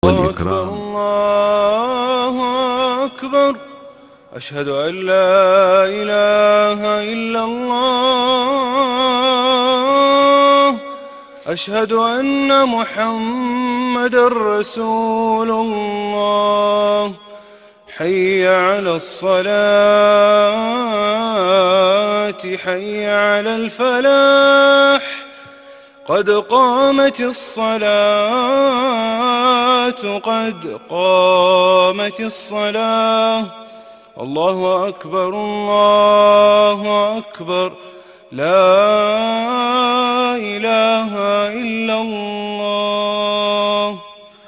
والإكرام. الله أكبر. أشهد أن لا إله إلا الله. أشهد أن محمدًا رسول الله. حي على الصلاة، حي على الفلاح، قد قامت الصلاة، قد قامت الصلاة. الله أكبر، الله أكبر، لا إله إلا الله.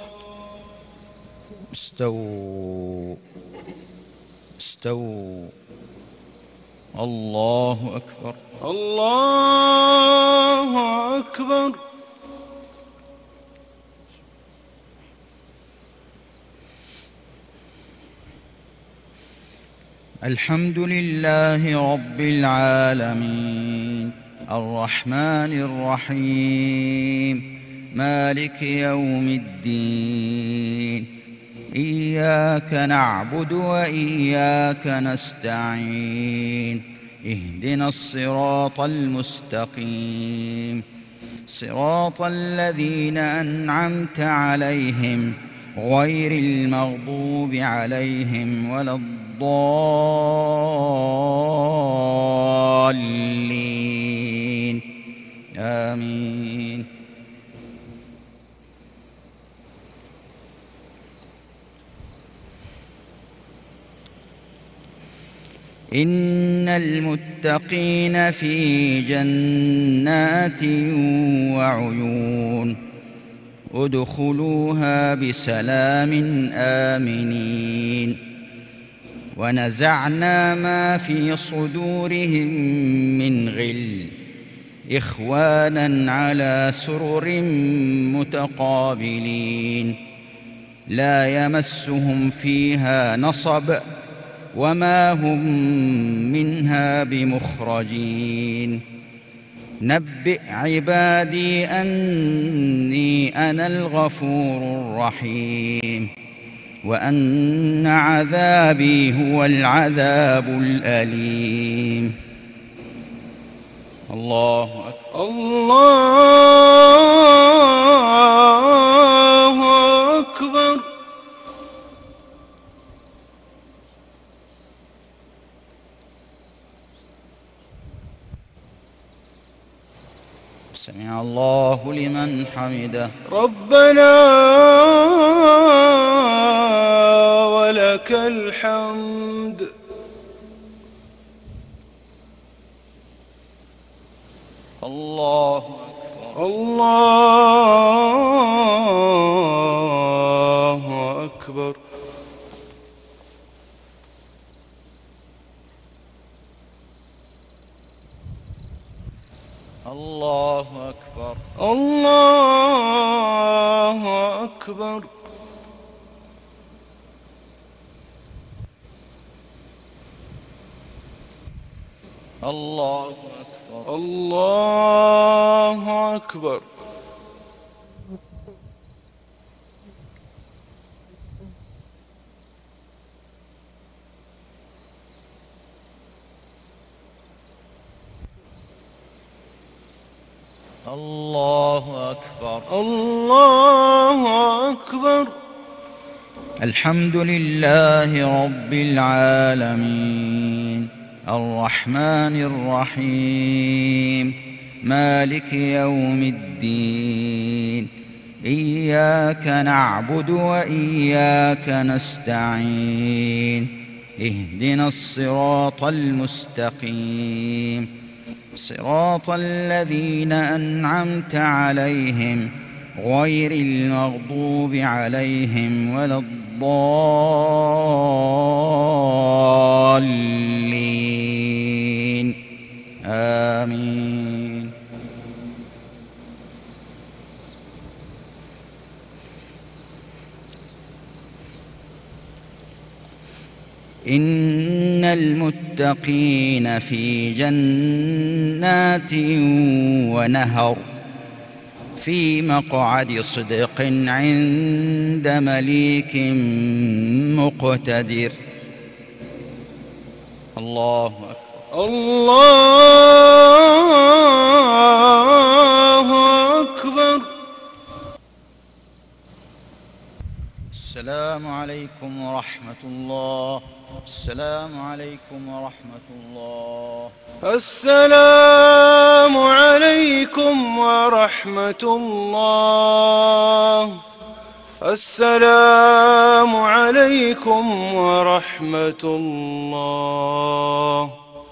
استووا استووا. الله أكبر، الله أكبر. الحمد لله رب العالمين، الرحمن الرحيم، مالك يوم الدين. إياك نعبد وإياك نستعين. اهدنا الصراط المستقيم، صراط الذين أنعمت عليهم غير المغضوب عليهم ولا الضالين. آمين. إن المتقين في جنات وعيون، ادخلوها بسلام آمنين. ونزعنا ما في صدورهم من غل إخوانا على سرر متقابلين، لا يمسهم فيها نصب وما هم منها بمخرجين. نبئ عبادي أني أنا الغفور الرحيم، وأن عذابي هو العذاب الأليم. الله أكبر، الله أكبر. سمع الله لمن حمده. ربنا ولك الحمد. الله أكبر، الله أكبر. الله أكبر، الله أكبر. الله أكبر، الله أكبر. الله أكبر، الله أكبر. الحمد لله رب العالمين، الرحمن الرحيم، مالك يوم الدين. إياك نعبد وإياك نستعين. اهدنا الصراط المستقيم، صراط الذين أنعمت عليهم غير المغضوب عليهم ولا الضالين. آمين. إن المتقين في جنات ونهر، في مقعد صدق عند مليك مقتدر. الله أكبر. الله أكبر. السلام عليكم ورحمة الله. السلام عليكم ورحمة الله. السلام عليكم ورحمة الله. السلام عليكم ورحمة الله.